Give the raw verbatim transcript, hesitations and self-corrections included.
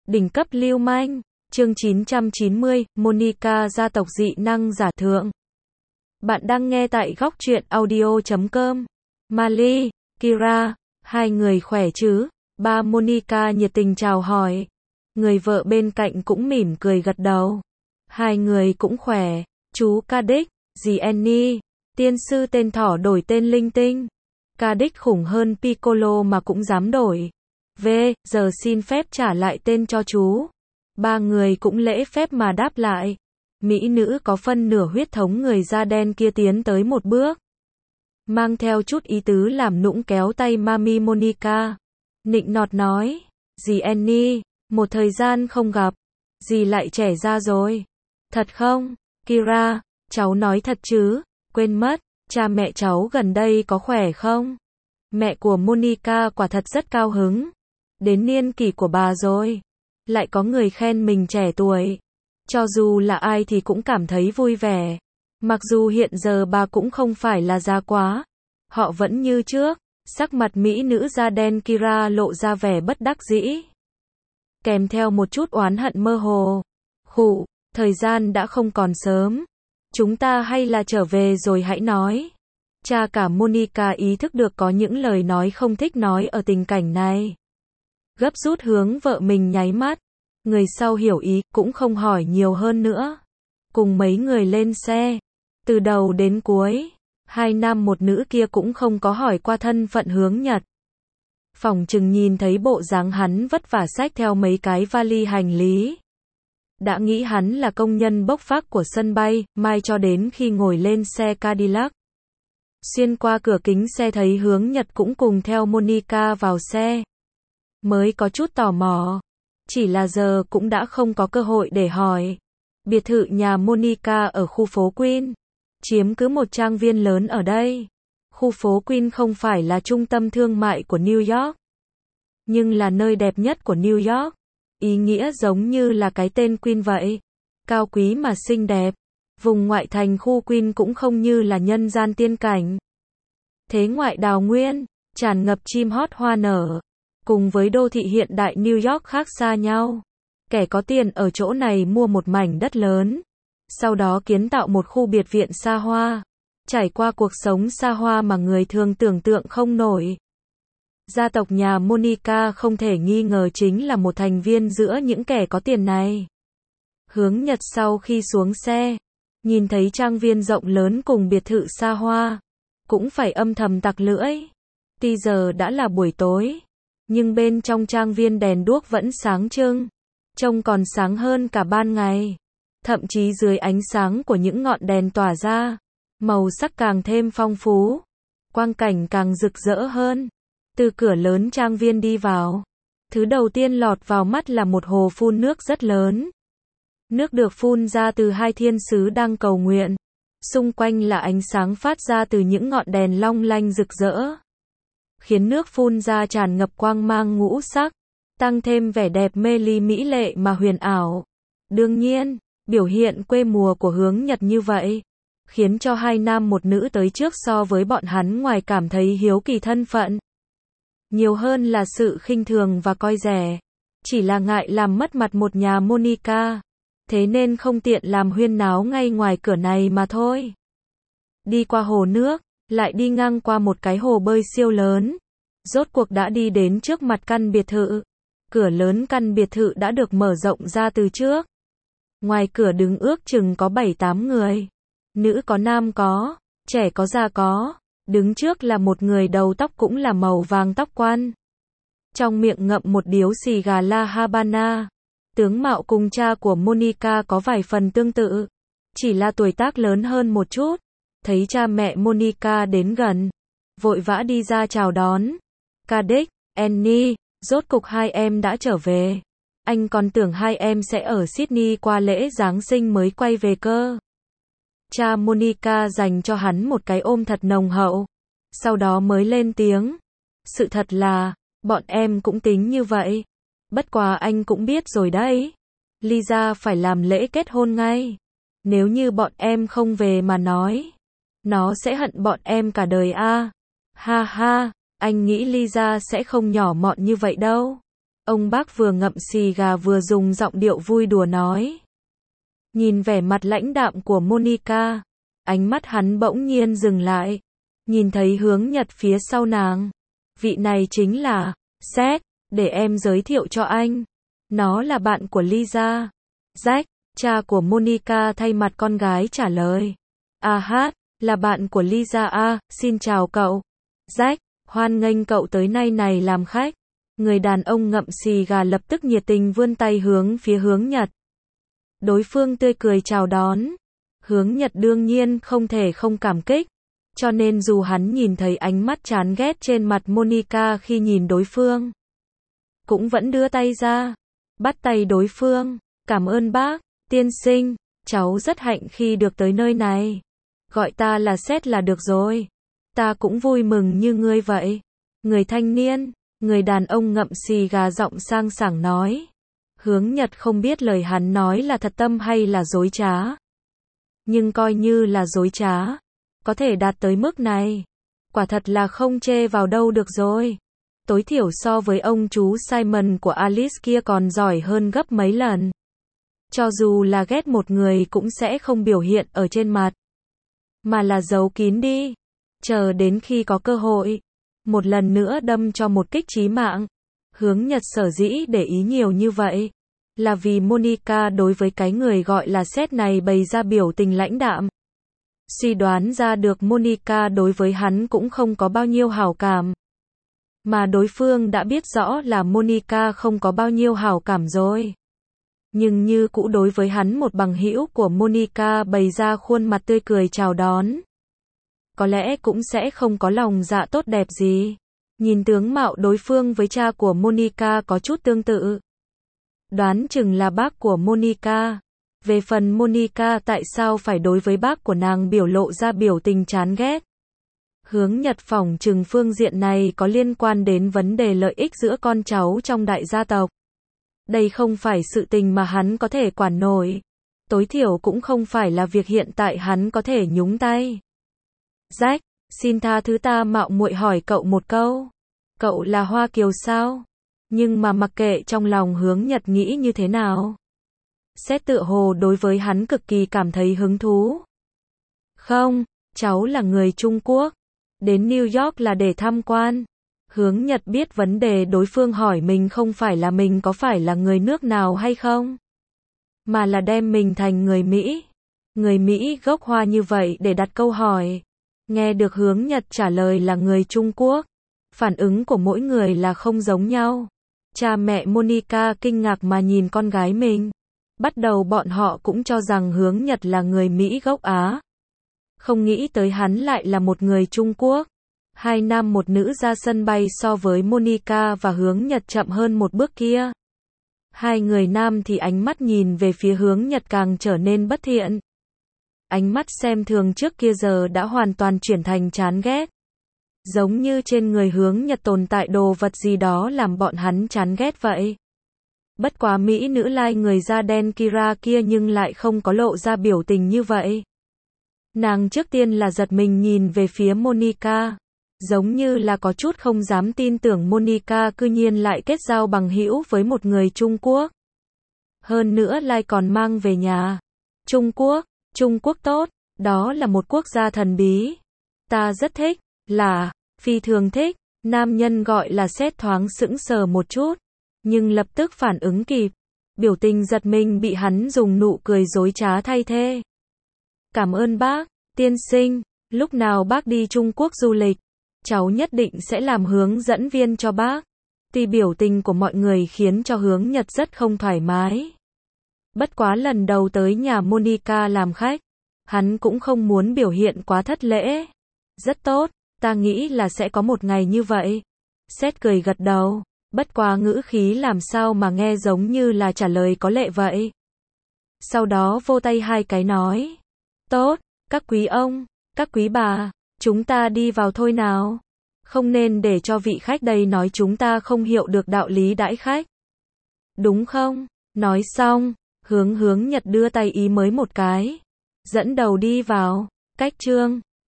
Đỉnh cấp lưu manh. Chương chín trăm chín mươi, Monica gia tộc dị năng giả thượng. Bạn đang nghe tại góc truyện audio chấm com. Miley, Kira, hai người khỏe chứ? Ba Monica nhiệt tình chào hỏi. Người vợ bên cạnh cũng mỉm cười gật đầu. Hai người cũng khỏe. Chú Cadix, dì Annie, tiên sư tên thỏ đổi tên linh tinh. Cadix khủng hơn Piccolo mà cũng dám đổi. V, giờ xin phép trả lại tên cho chú. Ba người cũng lễ phép mà đáp lại. Mỹ nữ có phân nửa huyết thống người da đen kia tiến tới một bước, mang theo chút ý tứ làm nũng kéo tay Mami Monica. Nịnh nọt nói, dì Annie, một thời gian không gặp, dì lại trẻ ra rồi. Thật không? Kira, cháu nói thật chứ, quên mất, cha mẹ cháu gần đây có khỏe không? Mẹ của Monica quả thật rất cao hứng. Đến niên kỷ của bà rồi, lại có người khen mình trẻ tuổi. Cho dù là ai thì cũng cảm thấy vui vẻ. Mặc dù hiện giờ bà cũng không phải là già quá. Họ vẫn như trước. Sắc mặt mỹ nữ da đen Kira lộ ra vẻ bất đắc dĩ, kèm theo một chút oán hận mơ hồ. Khụ, thời gian đã không còn sớm. Chúng ta hay là trở về rồi hãy nói. Cha cả Monica ý thức được có những lời nói không thích nói ở tình cảnh này. Gấp rút hướng vợ mình nháy mắt. Người sau hiểu ý, cũng không hỏi nhiều hơn nữa. Cùng mấy người lên xe. Từ đầu đến cuối, hai nam một nữ kia cũng không có hỏi qua thân phận Hướng Nhật. Phỏng chừng nhìn thấy bộ dáng hắn vất vả xách theo mấy cái vali hành lý, đã nghĩ hắn là công nhân bốc vác của sân bay, mai cho đến khi ngồi lên xe Cadillac. Xuyên qua cửa kính xe thấy Hướng Nhật cũng cùng theo Monica vào xe, mới có chút tò mò. Chỉ là giờ cũng đã không có cơ hội để hỏi. Biệt thự nhà Monica ở khu phố Queen, chiếm cứ một trang viên lớn ở đây. Khu phố Queen không phải là trung tâm thương mại của New York, nhưng là nơi đẹp nhất của New York. Ý nghĩa giống như là cái tên Queen vậy. Cao quý mà xinh đẹp. Vùng ngoại thành khu Queen cũng không như là nhân gian tiên cảnh. Thế ngoại đào nguyên, tràn ngập chim hót hoa nở. Cùng với đô thị hiện đại New York khác xa nhau. Kẻ có tiền ở chỗ này mua một mảnh đất lớn, sau đó kiến tạo một khu biệt viện xa hoa, trải qua cuộc sống xa hoa mà người thường tưởng tượng không nổi. Gia tộc nhà Monica không thể nghi ngờ chính là một thành viên giữa những kẻ có tiền này. Hướng Nhật sau khi xuống xe, nhìn thấy trang viên rộng lớn cùng biệt thự xa hoa, cũng phải âm thầm tặc lưỡi. Tuy giờ đã là buổi tối, nhưng bên trong trang viên đèn đuốc vẫn sáng trưng, trông còn sáng hơn cả ban ngày. Thậm chí dưới ánh sáng của những ngọn đèn tỏa ra, màu sắc càng thêm phong phú, quang cảnh càng rực rỡ hơn. Từ cửa lớn trang viên đi vào, thứ đầu tiên lọt vào mắt là một hồ phun nước rất lớn. Nước được phun ra từ hai thiên sứ đang cầu nguyện. Xung quanh là ánh sáng phát ra từ những ngọn đèn long lanh rực rỡ, khiến nước phun ra tràn ngập quang mang ngũ sắc, tăng thêm vẻ đẹp mê ly mỹ lệ mà huyền ảo. Đương nhiên, biểu hiện quê mùa của Hướng Nhật như vậy, khiến cho hai nam một nữ tới trước so với bọn hắn ngoài cảm thấy hiếu kỳ thân phận, nhiều hơn là sự khinh thường và coi rẻ. Chỉ là ngại làm mất mặt một nhà Monica, thế nên không tiện làm huyên náo ngay ngoài cửa này mà thôi. Đi qua hồ nước, lại đi ngang qua một cái hồ bơi siêu lớn. Rốt cuộc đã đi đến trước mặt căn biệt thự. Cửa lớn căn biệt thự đã được mở rộng ra từ trước. Ngoài cửa đứng ước chừng có bảy tám người. Nữ có nam có, trẻ có già có. Đứng trước là một người đầu tóc cũng là màu vàng tóc quan. Trong miệng ngậm một điếu xì gà La Habana. Tướng mạo cùng cha của Monica có vài phần tương tự, chỉ là tuổi tác lớn hơn một chút. Thấy cha mẹ Monica đến gần, vội vã đi ra chào đón. Cadix, Annie, rốt cục hai em đã trở về. Anh còn tưởng hai em sẽ ở Sydney qua lễ Giáng sinh mới quay về cơ. Cha Monica dành cho hắn một cái ôm thật nồng hậu, sau đó mới lên tiếng. Sự thật là, bọn em cũng tính như vậy. Bất quá anh cũng biết rồi đấy. Lisa phải làm lễ kết hôn ngay. Nếu như bọn em không về mà nói, nó sẽ hận bọn em cả đời a. Ha ha, anh nghĩ Lisa sẽ không nhỏ mọn như vậy đâu. Ông bác vừa ngậm xì gà vừa dùng giọng điệu vui đùa nói. Nhìn vẻ mặt lãnh đạm của Monica, ánh mắt hắn bỗng nhiên dừng lại, nhìn thấy Hướng Nhật phía sau nàng. Vị này chính là Seth, để em giới thiệu cho anh. Nó là bạn của Lisa. Jack, cha của Monica thay mặt con gái trả lời. À hát, là bạn của Lisa à, xin chào cậu. Jack, hoan nghênh cậu tới nơi này làm khách. Người đàn ông ngậm xì gà lập tức nhiệt tình vươn tay hướng phía Hướng Nhật. Đối phương tươi cười chào đón. Hướng Nhật đương nhiên không thể không cảm kích. Cho nên dù hắn nhìn thấy ánh mắt chán ghét trên mặt Monica khi nhìn đối phương, cũng vẫn đưa tay ra, bắt tay đối phương. Cảm ơn bác, tiên sinh, cháu rất hạnh khi được tới nơi này. Gọi ta là Seth là được rồi. Ta cũng vui mừng như ngươi vậy. Người thanh niên, người đàn ông ngậm xì gà giọng sang sảng nói. Hướng Nhật không biết lời hắn nói là thật tâm hay là dối trá. Nhưng coi như là dối trá, có thể đạt tới mức này, quả thật là không chê vào đâu được rồi. Tối thiểu so với ông chú Simon của Alice kia còn giỏi hơn gấp mấy lần. Cho dù là ghét một người cũng sẽ không biểu hiện ở trên mặt, mà là giấu kín đi, chờ đến khi có cơ hội, một lần nữa đâm cho một kích chí mạng. Hướng Nhật sở dĩ để ý nhiều như vậy, là vì Monica đối với cái người gọi là Seth này bày ra biểu tình lãnh đạm. Suy đoán ra được Monica đối với hắn cũng không có bao nhiêu hảo cảm. Mà đối phương đã biết rõ là Monica không có bao nhiêu hảo cảm rồi. Nhưng như cũ đối với hắn một bằng hữu của Monica bày ra khuôn mặt tươi cười chào đón. Có lẽ cũng sẽ không có lòng dạ tốt đẹp gì. Nhìn tướng mạo đối phương với cha của Monica có chút tương tự. Đoán chừng là bác của Monica. Về phần Monica tại sao phải đối với bác của nàng biểu lộ ra biểu tình chán ghét. Hướng Nhật phỏng chừng phương diện này có liên quan đến vấn đề lợi ích giữa con cháu trong đại gia tộc. Đây không phải sự tình mà hắn có thể quản nổi. Tối thiểu cũng không phải là việc hiện tại hắn có thể nhúng tay. Jack, xin tha thứ ta mạo muội hỏi cậu một câu. Cậu là Hoa Kiều sao? Nhưng mà mặc kệ trong lòng Hướng Nhật nghĩ như thế nào, Seth tựa hồ đối với hắn cực kỳ cảm thấy hứng thú. Không, cháu là người Trung Quốc. Đến New York là để tham quan. Hướng Nhật biết vấn đề đối phương hỏi mình không phải là mình có phải là người nước nào hay không, mà là đem mình thành người Mỹ. Người Mỹ gốc Hoa như vậy để đặt câu hỏi. Nghe được Hướng Nhật trả lời là người Trung Quốc, phản ứng của mỗi người là không giống nhau. Cha mẹ Monica kinh ngạc mà nhìn con gái mình. Bắt đầu bọn họ cũng cho rằng Hướng Nhật là người Mỹ gốc Á. Không nghĩ tới hắn lại là một người Trung Quốc. Hai nam một nữ ra sân bay so với Monica và Hướng Nhật chậm hơn một bước kia. Hai người nam thì ánh mắt nhìn về phía Hướng Nhật càng trở nên bất thiện. Ánh mắt xem thường trước kia giờ đã hoàn toàn chuyển thành chán ghét. Giống như trên người Hướng Nhật tồn tại đồ vật gì đó làm bọn hắn chán ghét vậy. Bất quá Mỹ nữ lai người da đen Kira kia nhưng lại không có lộ ra biểu tình như vậy. Nàng trước tiên là giật mình nhìn về phía Monica. Giống như là có chút không dám tin tưởng Monica cư nhiên lại kết giao bằng hữu với một người Trung Quốc. Hơn nữa lại còn mang về nhà. Trung Quốc, Trung Quốc tốt, đó là một quốc gia thần bí. Ta rất thích, là, phi thường thích. Nam nhân gọi là Seth thoáng sững sờ một chút, nhưng lập tức phản ứng kịp. Biểu tình giật mình bị hắn dùng nụ cười dối trá thay thế. Cảm ơn bác, tiên sinh, lúc nào bác đi Trung Quốc du lịch, cháu nhất định sẽ làm hướng dẫn viên cho bác. Tuy biểu tình của mọi người khiến cho Hướng Nhật rất không thoải mái. Bất quá lần đầu tới nhà Monica làm khách, hắn cũng không muốn biểu hiện quá thất lễ. Rất tốt, ta nghĩ là sẽ có một ngày như vậy. Seth cười gật đầu, bất quá ngữ khí làm sao mà nghe giống như là trả lời có lệ vậy. Sau đó vô tay hai cái nói. Tốt, các quý ông, các quý bà, chúng ta đi vào thôi nào. Không nên để cho vị khách đây nói chúng ta không hiểu được đạo lý đãi khách. Đúng không? Nói xong, hướng hướng Nhật đưa tay ý mới một cái. Dẫn đầu đi vào. Cách chương